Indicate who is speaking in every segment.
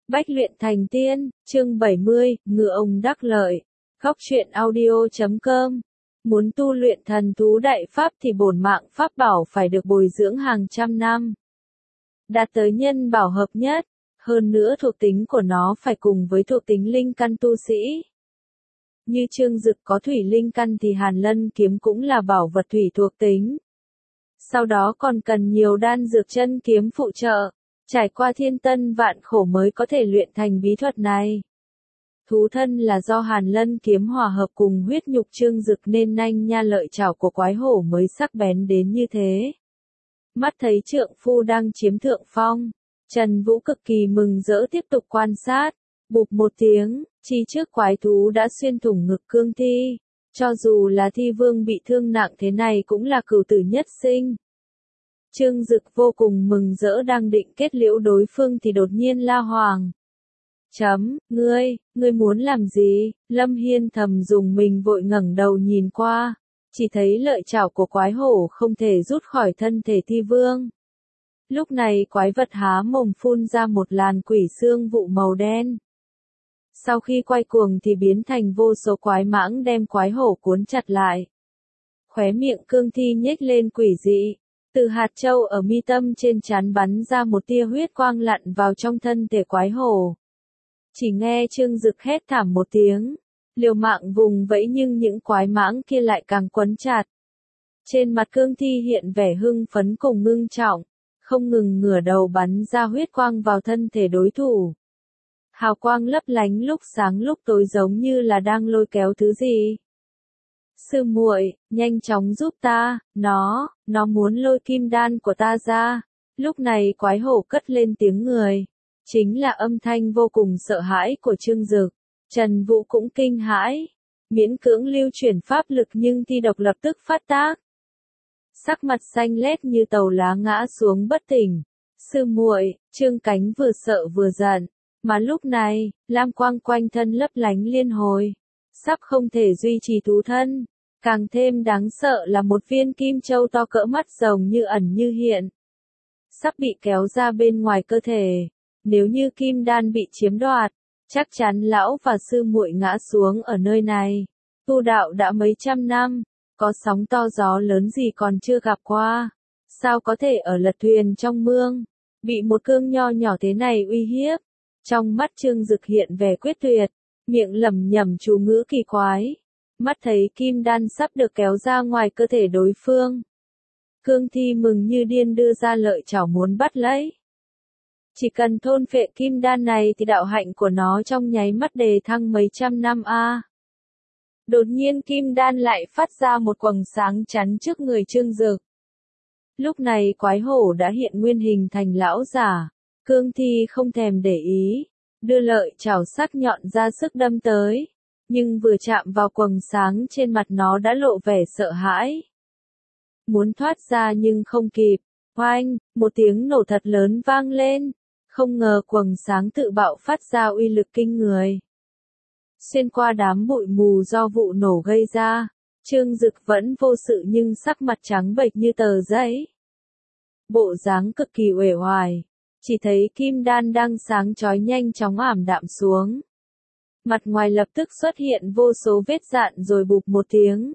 Speaker 1: Bách luyện thành tiên, chương 70, ngựa ông đắc lợi. Góc truyện audio.com. Muốn tu luyện thần thú đại pháp thì bổn mạng pháp bảo phải được bồi dưỡng hàng trăm năm. Đạt tới nhân bảo hợp nhất, hơn nữa thuộc tính của nó phải cùng với thuộc tính linh căn tu sĩ. Như Trương Dực có thủy linh căn thì Hàn Lân kiếm cũng là bảo vật thủy thuộc tính. Sau đó còn cần nhiều đan dược chân kiếm phụ trợ. Trải qua thiên tân vạn khổ mới có thể luyện thành bí thuật này. Thú thân là do Hàn Lân kiếm hòa hợp cùng huyết nhục Trương Dực nên nanh nha lợi chảo của quái hổ mới sắc bén đến như thế. Mắt thấy trượng phu đang chiếm thượng phong, Trần Vũ cực kỳ mừng rỡ tiếp tục quan sát. Bụp một tiếng, chi trước quái thú đã xuyên thủng ngực cương thi. Cho dù là thi vương bị thương nặng thế này cũng là cửu tử nhất sinh. Trương Dực vô cùng mừng rỡ đang định kết liễu đối phương thì đột nhiên la hoàng. Ngươi muốn làm gì? Lâm Hiên thầm dùng mình vội ngẩng đầu nhìn qua. Chỉ thấy lợi chảo của quái hổ không thể rút khỏi thân thể thi vương. Lúc này quái vật há mồm phun ra một làn quỷ xương vụ màu đen. Sau khi quay cuồng thì biến thành vô số quái mãng đem quái hổ cuốn chặt lại. Khóe miệng cương thi nhếch lên quỷ dị. Từ hạt châu ở mi tâm trên trán bắn ra một tia huyết quang lặn vào trong thân thể quái hổ. Chỉ nghe Trương Dực hét thảm một tiếng, liều mạng vùng vẫy nhưng những quái mãng kia lại càng quấn chặt. Trên mặt cương thi hiện vẻ hưng phấn cùng ngưng trọng, không ngừng ngửa đầu bắn ra huyết quang vào thân thể đối thủ. Hào quang lấp lánh lúc sáng lúc tối giống như là đang lôi kéo thứ gì. Sư muội, nhanh chóng giúp ta, nó muốn lôi kim đan của ta ra. Lúc này quái hổ cất lên tiếng người. Chính là âm thanh vô cùng sợ hãi của Trương Dực. Trần Vũ cũng kinh hãi. Miễn cưỡng lưu chuyển pháp lực nhưng thi độc lập tức phát tác. Sắc mặt xanh lét như tàu lá ngã xuống bất tỉnh. Sư muội, Trương Cánh vừa sợ vừa giận. Mà lúc này, lam quang quanh thân lấp lánh liên hồi. Sắp không thể duy trì thú thân. Càng thêm đáng sợ là một viên kim châu to cỡ mắt rồng như ẩn như hiện. Sắp bị kéo ra bên ngoài cơ thể. Nếu như kim đan bị chiếm đoạt, chắc chắn lão và sư muội ngã xuống ở nơi này. Tu đạo đã mấy trăm năm, có sóng to gió lớn gì còn chưa gặp qua. Sao có thể ở lật thuyền trong mương, bị một cương nho nhỏ thế này uy hiếp. Trong mắt Trương Dực hiện vẻ quyết tuyệt, miệng lẩm nhẩm chú ngữ kỳ quái. Mắt thấy kim đan sắp được kéo ra ngoài cơ thể đối phương. Cương thi mừng như điên đưa ra lợi chảo muốn bắt lấy. Chỉ cần thôn phệ kim đan này thì đạo hạnh của nó trong nháy mắt đề thăng mấy trăm năm a. Đột nhiên kim đan lại phát ra một quầng sáng chắn trước người Trương Dực. Lúc này quái hổ đã hiện nguyên hình thành lão giả. Cương thi không thèm để ý, đưa lợi chảo sắc nhọn ra sức đâm tới. Nhưng vừa chạm vào quầng sáng trên mặt nó đã lộ vẻ sợ hãi. Muốn thoát ra nhưng không kịp. Oanh, một tiếng nổ thật lớn vang lên. Không ngờ quầng sáng tự bạo phát ra uy lực kinh người. Xuyên qua đám bụi mù do vụ nổ gây ra, Trương Dực vẫn vô sự nhưng sắc mặt trắng bệch như tờ giấy. Bộ dáng cực kỳ uể oải, chỉ thấy kim đan đang sáng chói nhanh chóng ảm đạm xuống. Mặt ngoài lập tức xuất hiện vô số vết dạn rồi bụp một tiếng.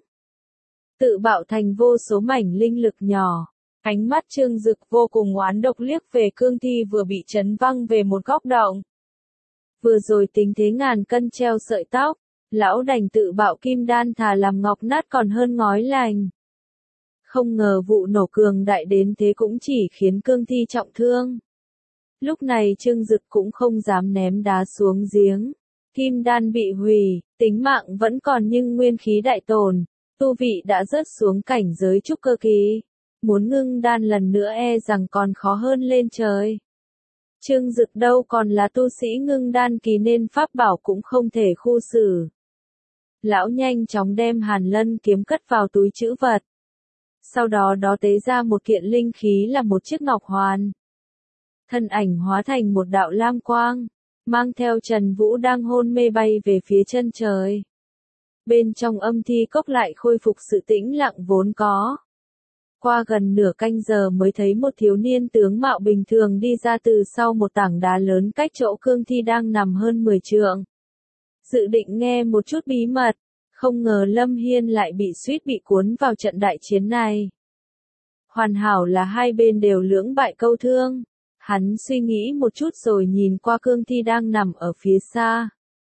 Speaker 1: Tự bạo thành vô số mảnh linh lực nhỏ. Ánh mắt Trương Dực vô cùng oán độc liếc về cương thi vừa bị chấn văng về một góc động. Vừa rồi tình thế ngàn cân treo sợi tóc, lão đành tự bạo kim đan thà làm ngọc nát còn hơn ngói lành. Không ngờ vụ nổ cường đại đến thế cũng chỉ khiến cương thi trọng thương. Lúc này Trương Dực cũng không dám ném đá xuống giếng. Kim đan bị hủy, tính mạng vẫn còn nhưng nguyên khí đại tổn, tu vị đã rớt xuống cảnh giới trúc cơ kỳ. Muốn ngưng đan lần nữa e rằng còn khó hơn lên trời. Trương Dực đâu còn là tu sĩ ngưng đan kỳ nên pháp bảo cũng không thể khu xử. Lão nhanh chóng đem Hàn Lân kiếm cất vào túi trữ vật. Sau đó tế ra một kiện linh khí là một chiếc ngọc hoàn. Thân ảnh hóa thành một đạo lam quang, mang theo Trần Vũ đang hôn mê bay về phía chân trời. Bên trong âm thi cốc lại khôi phục sự tĩnh lặng vốn có. Qua gần nửa canh giờ mới thấy một thiếu niên tướng mạo bình thường đi ra từ sau một tảng đá lớn cách chỗ cương thi đang nằm hơn 10 trượng. Dự định nghe một chút bí mật, không ngờ Lâm Hiên lại bị suýt bị cuốn vào trận đại chiến này. Hoàn hảo là hai bên đều lưỡng bại câu thương. Hắn suy nghĩ một chút rồi nhìn qua cương thi đang nằm ở phía xa.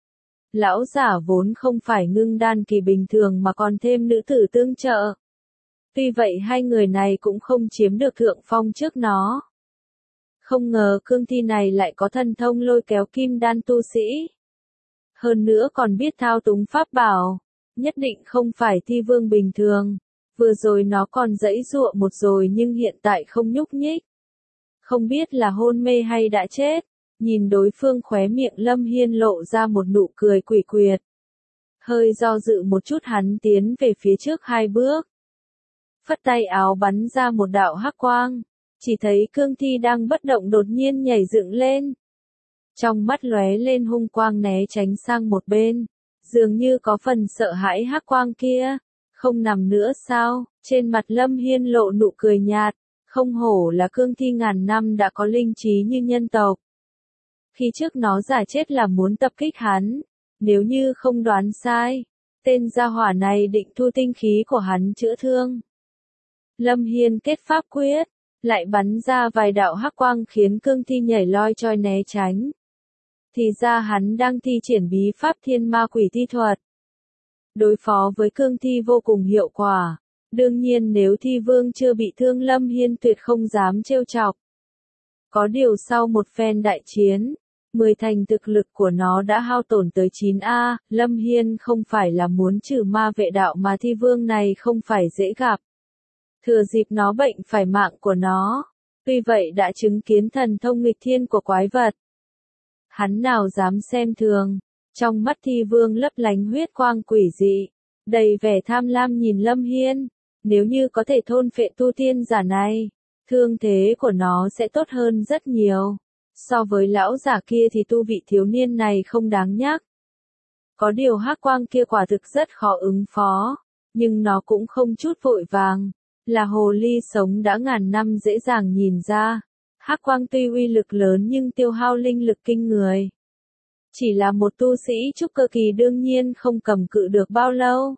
Speaker 1: Lão giả vốn không phải ngưng đan kỳ bình thường mà còn thêm nữ tử tương trợ. Tuy vậy hai người này cũng không chiếm được thượng phong trước nó. Không ngờ cương thi này lại có thần thông lôi kéo kim đan tu sĩ. Hơn nữa còn biết thao túng pháp bảo, nhất định không phải thi vương bình thường. Vừa rồi nó còn giãy giụa một rồi nhưng hiện tại không nhúc nhích. Không biết là hôn mê hay đã chết. Nhìn đối phương khóe miệng Lâm Hiên lộ ra một nụ cười quỷ quyệt. Hơi do dự một chút hắn tiến về phía trước 2 bước. Phất tay áo bắn ra một đạo hắc quang. Chỉ thấy cương thi đang bất động đột nhiên nhảy dựng lên. Trong mắt lóe lên hung quang né tránh sang một bên. Dường như có phần sợ hãi hắc quang kia. Không nằm nữa sao? Trên mặt Lâm Hiên lộ nụ cười nhạt. Không hổ là cương thi ngàn năm đã có linh trí như nhân tộc. Khi trước nó giả chết là muốn tập kích hắn. Nếu như không đoán sai, tên gia hỏa này định thu tinh khí của hắn chữa thương. Lâm Hiên kết pháp quyết, lại bắn ra vài đạo hắc quang khiến cương thi nhảy loi choi né tránh. Thì ra hắn đang thi triển bí pháp thiên ma quỷ thi thuật. Đối phó với cương thi vô cùng hiệu quả. Đương nhiên nếu thi vương chưa bị thương Lâm Hiên tuyệt không dám trêu chọc. Có điều sau một phen đại chiến, 10 thành thực lực của nó đã hao tổn tới 9A, Lâm Hiên không phải là muốn trừ ma vệ đạo mà thi vương này không phải dễ gặp. Thừa dịp nó bệnh phải mạng của nó, tuy vậy đã chứng kiến thần thông nghịch thiên của quái vật. Hắn nào dám xem thường, trong mắt thi vương lấp lánh huyết quang quỷ dị, đầy vẻ tham lam nhìn Lâm Hiên, nếu như có thể thôn phệ tu tiên giả này, thương thế của nó sẽ tốt hơn rất nhiều. So với lão giả kia thì tu vị thiếu niên này không đáng nhắc. Có điều hắc quang kia quả thực rất khó ứng phó, nhưng nó cũng không chút vội vàng, là hồ ly sống đã ngàn năm dễ dàng nhìn ra. Hắc quang tuy uy lực lớn nhưng tiêu hao linh lực kinh người. Chỉ là một tu sĩ trúc cơ kỳ đương nhiên không cầm cự được bao lâu.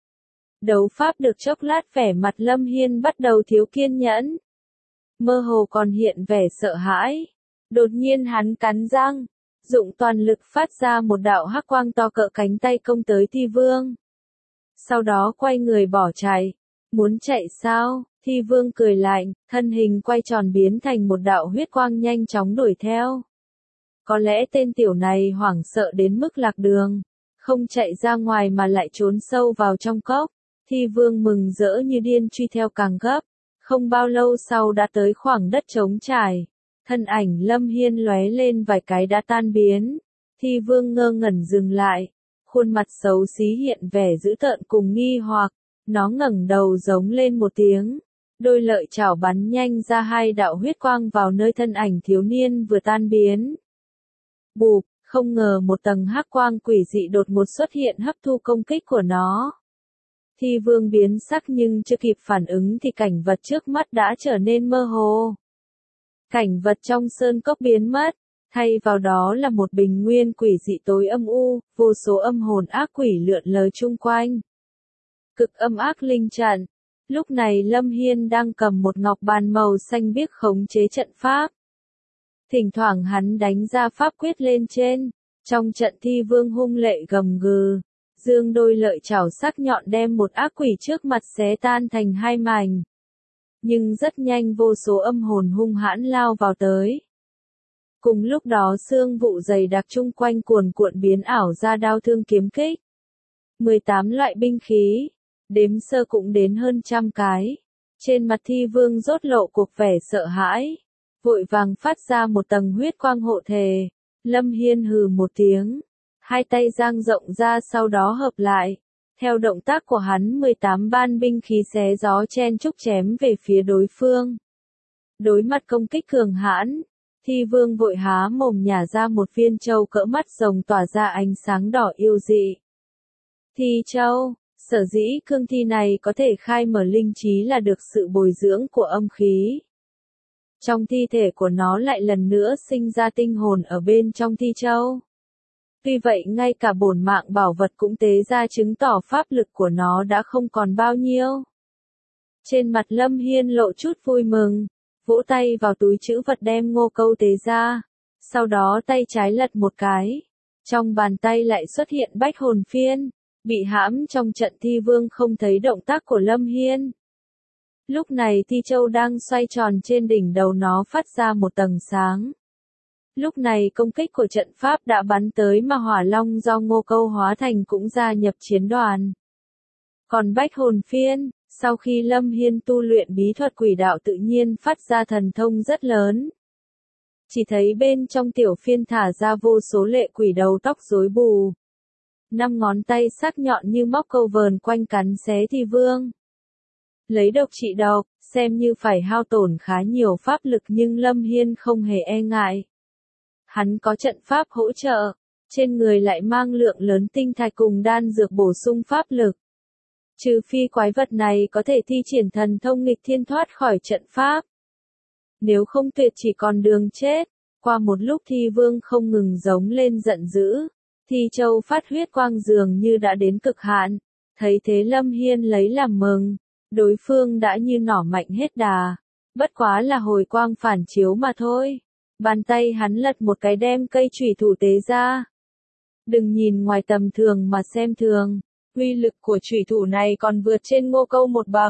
Speaker 1: Đấu pháp được chốc lát vẻ mặt Lâm Hiên bắt đầu thiếu kiên nhẫn. Mơ hồ còn hiện vẻ sợ hãi. Đột nhiên hắn cắn răng, dụng toàn lực phát ra một đạo hắc quang to cỡ cánh tay công tới thi vương. Sau đó quay người bỏ chạy. Muốn chạy sao? Thi vương cười lạnh, thân hình quay tròn biến thành một đạo huyết quang nhanh chóng đuổi theo. Có lẽ tên tiểu này hoảng sợ đến mức lạc đường, không chạy ra ngoài mà lại trốn sâu vào trong cốc. Thi vương mừng rỡ như điên truy theo càng gấp. Không bao lâu sau đã tới khoảng đất trống trải. Thân ảnh Lâm Hiên lóe lên vài cái đã tan biến. Thi vương ngơ ngẩn dừng lại. Khuôn mặt xấu xí hiện vẻ dữ tợn cùng nghi hoặc. Nó ngẩng đầu giống lên một tiếng. Đôi lợi chảo bắn nhanh ra 2 đạo huyết quang vào nơi thân ảnh thiếu niên vừa tan biến. Bụp, không ngờ một tầng hắc quang quỷ dị đột ngột xuất hiện hấp thu công kích của nó. Thi vương biến sắc nhưng chưa kịp phản ứng thì cảnh vật trước mắt đã trở nên mơ hồ. Cảnh vật trong sơn cốc biến mất, thay vào đó là một bình nguyên quỷ dị tối âm u, vô số âm hồn ác quỷ lượn lờ chung quanh. Cực âm ác linh trận. Lúc này Lâm Hiên đang cầm một ngọc bàn màu xanh biếc khống chế trận pháp. Thỉnh thoảng hắn đánh ra pháp quyết lên trên, trong trận thi vương hung lệ gầm gừ. Dương đôi lợi chảo sắc nhọn đem một ác quỷ trước mặt xé tan thành 2 mảnh. Nhưng rất nhanh vô số âm hồn hung hãn lao vào tới. Cùng lúc đó xương vụ dày đặc chung quanh cuồn cuộn biến ảo ra đao thương kiếm kích. 18 loại binh khí, đếm sơ cũng đến hơn 100 cái. Trên mặt thi vương rốt lộ cuộc vẻ sợ hãi. Vội vàng phát ra một tầng huyết quang hộ thể. Lâm Hiên hừ một tiếng. 2 tay dang rộng ra sau đó hợp lại. Theo động tác của hắn 18 ban binh khí xé gió chen chúc chém về phía đối phương. Đối mặt công kích cường hãn, thi vương vội há mồm nhả ra một viên châu cỡ mắt rồng tỏa ra ánh sáng đỏ yêu dị. Thi châu, Sở dĩ cương thi này có thể khai mở linh trí là được sự bồi dưỡng của âm khí. Trong thi thể của nó lại lần nữa sinh ra tinh hồn ở bên trong thi châu. Tuy vậy ngay cả bổn mạng bảo vật cũng tế ra chứng tỏ pháp lực của nó đã không còn bao nhiêu. Trên mặt Lâm Hiên lộ chút vui mừng, vỗ tay vào túi trữ vật đem ngô câu tế ra, sau đó tay trái lật một cái. Trong bàn tay lại xuất hiện bách hồn phiên, bị hãm trong trận thi vương không thấy động tác của Lâm Hiên. Lúc này thi châu đang xoay tròn trên đỉnh đầu nó phát ra một tầng sáng. Lúc này công kích của trận pháp đã bắn tới mà hỏa long do ngô câu hóa thành cũng gia nhập chiến đoàn. Còn bách hồn phiên, sau khi Lâm Hiên tu luyện bí thuật quỷ đạo tự nhiên phát ra thần thông rất lớn. Chỉ thấy bên trong tiểu phiên thả ra vô số lệ quỷ đầu tóc rối bù. 5 ngón tay sắc nhọn như móc câu vờn quanh cắn xé thi vương. Lấy độc trị độc, xem như phải hao tổn khá nhiều pháp lực nhưng Lâm Hiên không hề e ngại. Hắn có trận pháp hỗ trợ, trên người lại mang lượng lớn tinh thạch cùng đan dược bổ sung pháp lực. Trừ phi quái vật này có thể thi triển thần thông nghịch thiên thoát khỏi trận pháp. Nếu không tuyệt chỉ còn đường chết. Qua một lúc thi vương không ngừng giống lên giận dữ. Thi châu phát huyết quang dường như đã đến cực hạn. Thấy thế Lâm Hiên lấy làm mừng. Đối phương đã như nỏ mạnh hết đà. Bất quá là hồi quang phản chiếu mà thôi. Bàn tay hắn lật một cái đem cây chủy thủ tế ra. Đừng nhìn ngoài tầm thường mà xem thường. Uy lực của chủy thủ này còn vượt trên ngô câu một bậc.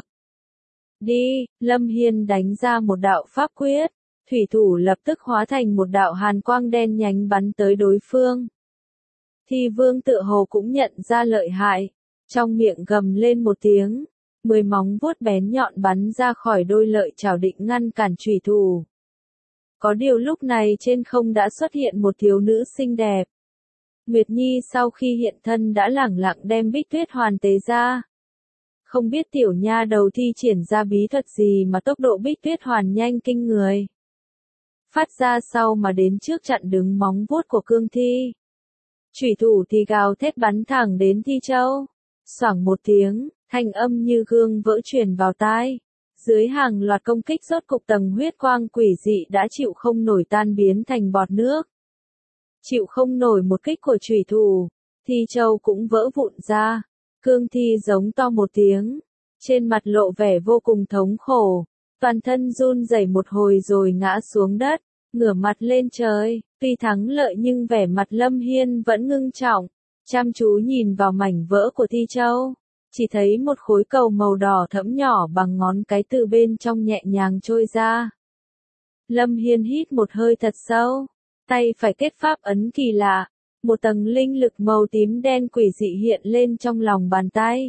Speaker 1: Đi, Lâm Hiên đánh ra một đạo pháp quyết. Thủy thủ lập tức hóa thành một đạo hàn quang đen nhánh bắn tới đối phương. Thi vương tựa hồ cũng nhận ra lợi hại. Trong miệng gầm lên một tiếng. 10 móng vuốt bén nhọn bắn ra khỏi đôi lợi chảo định ngăn cản chủy thủ. Có điều lúc này trên không đã xuất hiện một thiếu nữ xinh đẹp. Nguyệt Nhi sau khi hiện thân đã lẳng lặng đem Bích Tuyết Hoàn tế ra. Không biết tiểu nha đầu thi triển ra bí thuật gì mà tốc độ Bích Tuyết Hoàn nhanh kinh người. Phát ra sau mà đến trước chặn đứng móng vuốt của cương thi. Chủy thủ thì gào thét bắn thẳng đến thi châu. Xoảng một tiếng, thanh âm như gương vỡ truyền vào tai. Dưới hàng loạt công kích rốt cục tầng huyết quang quỷ dị đã chịu không nổi tan biến thành bọt nước. Chịu không nổi một kích của chủy thủ, thi châu cũng vỡ vụn ra. Cương thi giống to một tiếng, trên mặt lộ vẻ vô cùng thống khổ, toàn thân run rẩy một hồi rồi ngã xuống đất, ngửa mặt lên trời. Tuy thắng lợi nhưng vẻ mặt Lâm Hiên vẫn ngưng trọng, chăm chú nhìn vào mảnh vỡ của thi châu. Chỉ thấy một khối cầu màu đỏ thẫm nhỏ bằng ngón cái từ bên trong nhẹ nhàng trôi ra. Lâm Hiên hít một hơi thật sâu, tay phải kết pháp ấn kỳ lạ, một tầng linh lực màu tím đen quỷ dị hiện lên trong lòng bàn tay.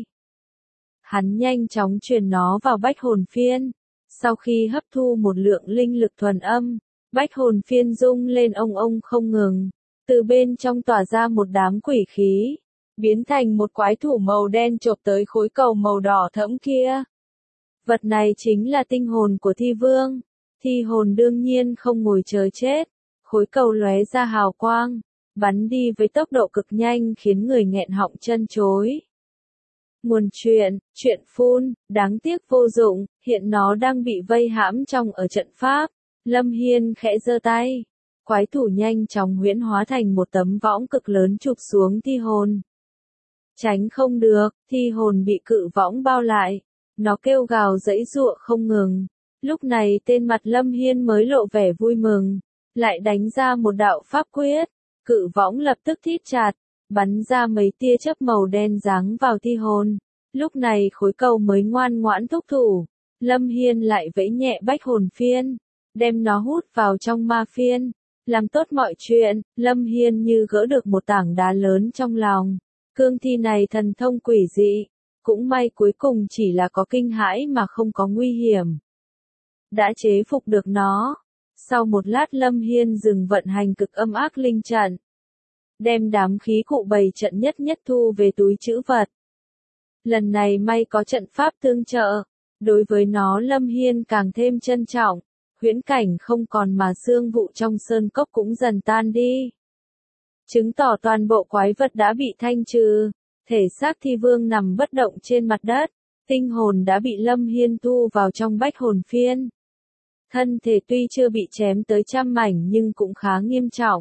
Speaker 1: Hắn nhanh chóng truyền nó vào bách hồn phiên, sau khi hấp thu một lượng linh lực thuần âm, bách hồn phiên rung lên ông không ngừng, từ bên trong tỏa ra một đám quỷ khí. Biến thành một quái thủ màu đen chộp tới khối cầu màu đỏ thẫm kia. Vật này chính là tinh hồn của thi vương. Thi hồn đương nhiên không ngồi chờ chết. Khối cầu lóe ra hào quang, bắn đi với tốc độ cực nhanh khiến người nghẹn họng chân chối. Nguồn chuyện phun, đáng tiếc vô dụng, hiện nó đang bị vây hãm trong ở trận pháp. Lâm Hiên khẽ giơ tay. Quái thủ nhanh chóng huyễn hóa thành một tấm võng cực lớn chụp xuống thi hồn. Tránh không được, thi hồn bị cự võng bao lại. Nó kêu gào giãy giụa không ngừng. Lúc này tên mặt Lâm Hiên mới lộ vẻ vui mừng. Lại đánh ra một đạo pháp quyết. Cự võng lập tức thít chặt. Bắn ra mấy tia chớp màu đen giáng vào thi hồn. Lúc này khối cầu mới ngoan ngoãn thúc thủ. Lâm Hiên lại vẫy nhẹ bách hồn phiên. Đem nó hút vào trong ma phiên. Làm tốt mọi chuyện, Lâm Hiên như gỡ được một tảng đá lớn trong lòng. Cương thi này thần thông quỷ dị, cũng may cuối cùng chỉ là có kinh hãi mà không có nguy hiểm. Đã chế phục được nó. Sau một lát Lâm Hiên dừng vận hành cực âm ác linh trận. Đem đám khí cụ bày trận nhất thu về túi trữ vật. Lần này may có trận pháp tương trợ. Đối với nó Lâm Hiên càng thêm trân trọng. Huyễn cảnh không còn mà xương vụ trong sơn cốc cũng dần tan đi. Chứng tỏ toàn bộ quái vật đã bị thanh trừ. Thể xác thi vương nằm bất động trên mặt đất, tinh hồn đã bị Lâm Hiên thu vào trong bách hồn phiên. Thân thể tuy chưa bị chém tới trăm mảnh nhưng cũng khá nghiêm trọng.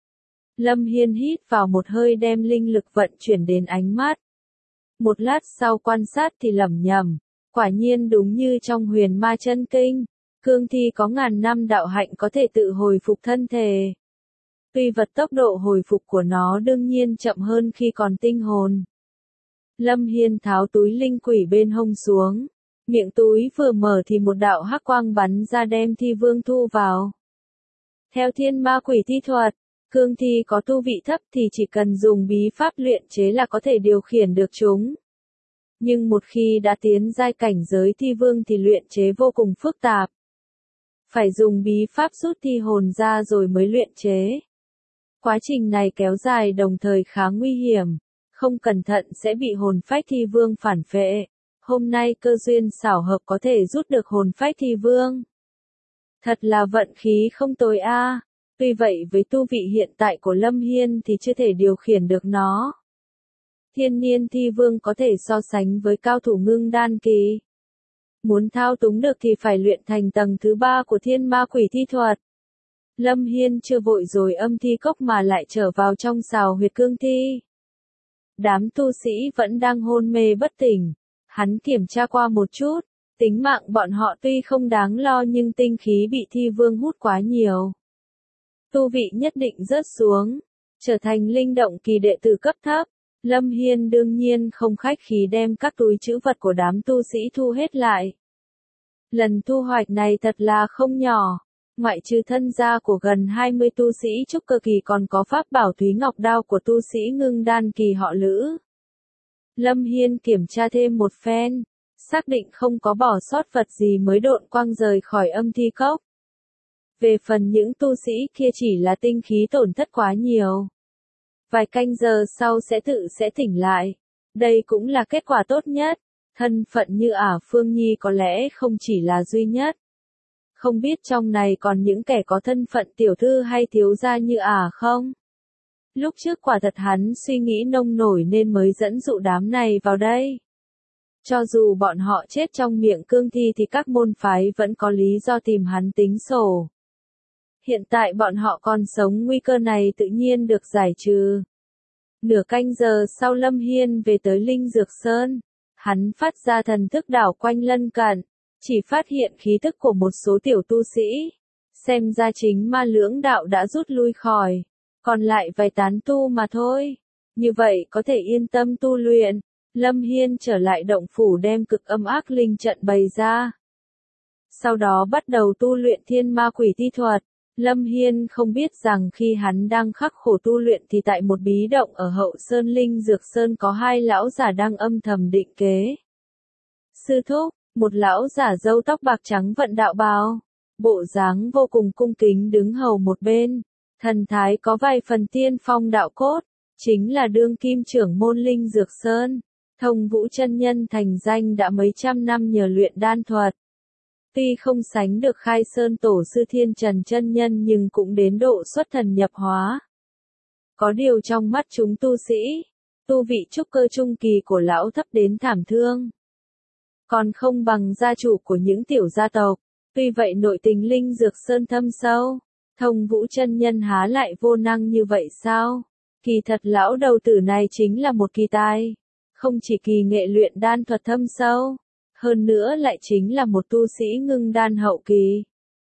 Speaker 1: Lâm Hiên hít vào một hơi đem linh lực vận chuyển đến ánh mắt. Một lát sau quan sát thì lẩm nhẩm, quả nhiên đúng như trong Huyền Ma Chân Kinh, cương thi có ngàn năm đạo hạnh có thể tự hồi phục thân thể. Tuy vật tốc độ hồi phục của nó đương nhiên chậm hơn khi còn tinh hồn. Lâm Hiên tháo túi linh quỷ bên hông xuống, miệng túi vừa mở thì một đạo hắc quang bắn ra đem thi vương thu vào. Theo Thiên Ma Quỷ Thi thuật, cương thi có tu vị thấp thì chỉ cần dùng bí pháp luyện chế là có thể điều khiển được chúng. Nhưng một khi đã tiến giai cảnh giới thi vương thì luyện chế vô cùng phức tạp. Phải dùng bí pháp rút thi hồn ra rồi mới luyện chế. Quá trình này kéo dài đồng thời khá nguy hiểm, không cẩn thận sẽ bị hồn phách thi vương phản phệ. Hôm nay cơ duyên xảo hợp có thể rút được hồn phách thi vương. Thật là vận khí không tồi a. Tuy vậy với tu vị hiện tại của Lâm Hiên thì chưa thể điều khiển được nó. Thiên niên thi vương có thể so sánh với cao thủ ngưng đan kỳ. Muốn thao túng được thì phải luyện thành tầng thứ 3 của Thiên Ma Quỷ Thi thuật. Lâm Hiên chưa vội rồi âm thi cốc mà lại trở vào trong sào huyệt cương thi. Đám tu sĩ vẫn đang hôn mê bất tỉnh. Hắn kiểm tra qua một chút, tính mạng bọn họ tuy không đáng lo nhưng tinh khí bị thi vương hút quá nhiều. Tu vị nhất định rớt xuống, trở thành linh động kỳ đệ tử cấp thấp. Lâm Hiên đương nhiên không khách khí đem các túi trữ vật của đám tu sĩ thu hết lại. Lần thu hoạch này thật là không nhỏ, ngoại trừ thân gia của gần 20 tu sĩ trúc cơ kỳ còn có pháp bảo Thúy Ngọc Đao của tu sĩ ngưng đan kỳ họ Lữ. Lâm Hiên kiểm tra thêm một phen, xác định không có bỏ sót vật gì mới độn quang rời khỏi âm thi cốc. Về phần những tu sĩ kia chỉ là tinh khí tổn thất quá nhiều. Vài canh giờ sau sẽ tỉnh lại. Đây cũng là kết quả tốt nhất. Thân phận như Phương Nhi có lẽ không chỉ là duy nhất. Không biết trong này còn những kẻ có thân phận tiểu thư hay thiếu gia như không? Lúc trước quả thật hắn suy nghĩ nông nổi nên mới dẫn dụ đám này vào đây. Cho dù bọn họ chết trong miệng cương thi thì các môn phái vẫn có lý do tìm hắn tính sổ. Hiện tại bọn họ còn sống, nguy cơ này tự nhiên được giải trừ. Nửa canh giờ sau Lâm Hiên về tới Linh Dược Sơn. Hắn phát ra thần thức đảo quanh lân cận, chỉ phát hiện khí tức của một số tiểu tu sĩ. Xem ra chính ma lưỡng đạo đã rút lui khỏi, còn lại vài tán tu mà thôi. Như vậy có thể yên tâm tu luyện. Lâm Hiên trở lại động phủ đem cực âm ác linh trận bày ra. Sau đó bắt đầu tu luyện Thiên Ma Quỷ Thi thuật. Lâm Hiên không biết rằng khi hắn đang khắc khổ tu luyện thì tại một bí động ở hậu sơn Linh Dược Sơn có hai lão giả đang âm thầm định kế. Sư thúc, một lão giả râu tóc bạc trắng vận đạo bào, bộ dáng vô cùng cung kính đứng hầu một bên, thần thái có vài phần tiên phong đạo cốt, chính là đương kim trưởng môn Linh Dược Sơn. Thông Vũ chân nhân thành danh đã mấy trăm năm nhờ luyện đan thuật. Tuy không sánh được Khai Sơn tổ sư Thiên Trần chân nhân nhưng cũng đến độ xuất thần nhập hóa. Có điều trong mắt chúng tu sĩ, tu vị trúc cơ trung kỳ của lão thấp đến thảm thương. Còn không bằng gia chủ của những tiểu gia tộc. Tuy vậy nội tình Linh Dược Sơn thâm sâu, Thông Vũ chân nhân há lại vô năng như vậy sao? Kỳ thật lão đầu tử này chính là một kỳ tài. Không chỉ kỳ nghệ luyện đan thuật thâm sâu, hơn nữa lại chính là một tu sĩ ngưng đan hậu kỳ.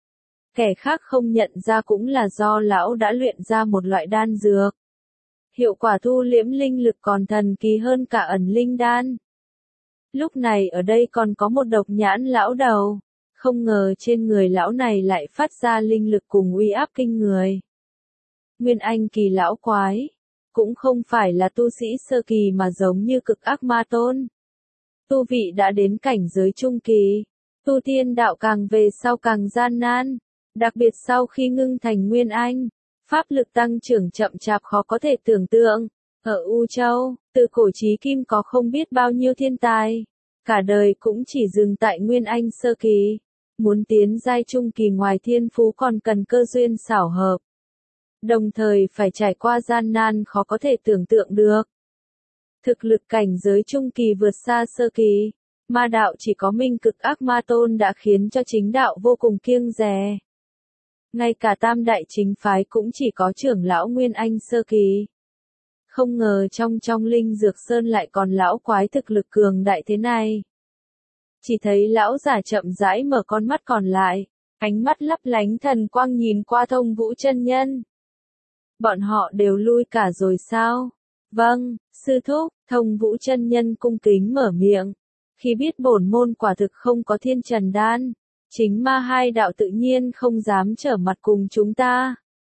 Speaker 1: Kẻ khác không nhận ra cũng là do lão đã luyện ra một loại đan dược. Hiệu quả thu liễm linh lực còn thần kỳ hơn cả ẩn linh đan. Lúc này ở đây còn có một độc nhãn lão đầu. Không ngờ trên người lão này lại phát ra linh lực cùng uy áp kinh người. Nguyên Anh kỳ lão quái. Cũng không phải là tu sĩ sơ kỳ mà giống như Cực Ác Ma Tôn. Tu vị đã đến cảnh giới trung kỳ. Tu tiên đạo càng về sau càng gian nan. Đặc biệt sau khi ngưng thành Nguyên Anh, pháp lực tăng trưởng chậm chạp khó có thể tưởng tượng. Ở U Châu, từ cổ chí kim có không biết bao nhiêu thiên tài. Cả đời cũng chỉ dừng tại Nguyên Anh sơ kỳ. Muốn tiến giai trung kỳ ngoài thiên phú còn cần cơ duyên xảo hợp. Đồng thời phải trải qua gian nan khó có thể tưởng tượng được. Thực lực cảnh giới trung kỳ vượt xa sơ kỳ. Ma đạo chỉ có minh cực ác ma tôn đã khiến cho chính đạo vô cùng kiêng dè. Ngay cả tam đại chính phái cũng chỉ có trưởng lão Nguyên Anh sơ kỳ. Không ngờ trong Linh Dược Sơn lại còn lão quái thực lực cường đại thế này. Chỉ thấy lão giả chậm rãi mở con mắt còn lại, ánh mắt lấp lánh thần quang nhìn qua Thông Vũ chân nhân. Bọn họ đều lui cả rồi sao? Vâng, sư thúc, Thông Vũ chân nhân cung kính mở miệng. Khi biết bổn môn quả thực không có thiên trần đan, chính ma hai đạo tự nhiên không dám trở mặt cùng chúng ta.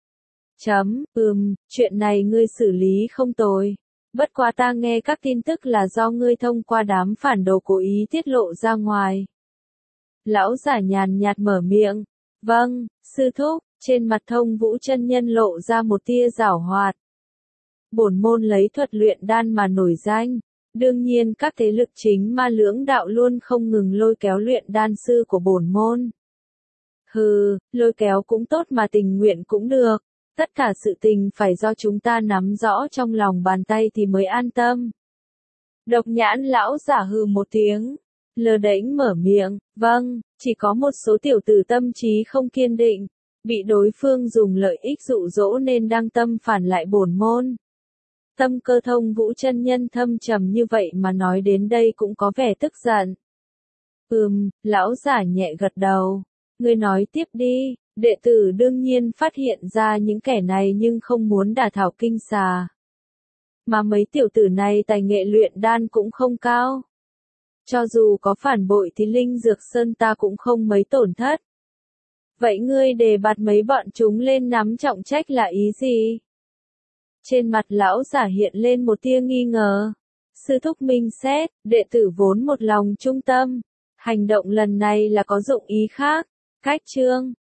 Speaker 1: Chuyện này ngươi xử lý không tồi. Bất quá ta nghe các tin tức là do ngươi thông qua đám phản đồ cố ý tiết lộ ra ngoài. Lão giả nhàn nhạt mở miệng. Vâng, sư thúc, trên mặt Thông Vũ chân nhân lộ ra một tia giảo hoạt. Bổn môn lấy thuật luyện đan mà nổi danh. Đương nhiên các thế lực chính ma lưỡng đạo luôn không ngừng lôi kéo luyện đan sư của bổn môn. Hừ, lôi kéo cũng tốt mà tình nguyện cũng được. Tất cả sự tình phải do chúng ta nắm rõ trong lòng bàn tay thì mới an tâm. Độc nhãn lão giả hừ một tiếng, lơ đễnh mở miệng, vâng, chỉ có một số tiểu tử tâm trí không kiên định, bị đối phương dùng lợi ích dụ dỗ nên đang tâm phản lại bổn môn. Tâm cơ Thông Vũ chân nhân thâm trầm như vậy mà nói đến đây cũng có vẻ tức giận. Lão giả nhẹ gật đầu. Ngươi nói tiếp đi, đệ tử đương nhiên phát hiện ra những kẻ này nhưng không muốn đả thảo kinh xà. Mà mấy tiểu tử này tài nghệ luyện đan cũng không cao. Cho dù có phản bội thì Linh Dược Sơn ta cũng không mấy tổn thất. Vậy ngươi đề bạt mấy bọn chúng lên nắm trọng trách là ý gì? Trên mặt lão giả hiện lên một tia nghi ngờ. Sư thúc minh xét, đệ tử vốn một lòng trung tâm. Hành động lần này là có dụng ý khác. Cách chương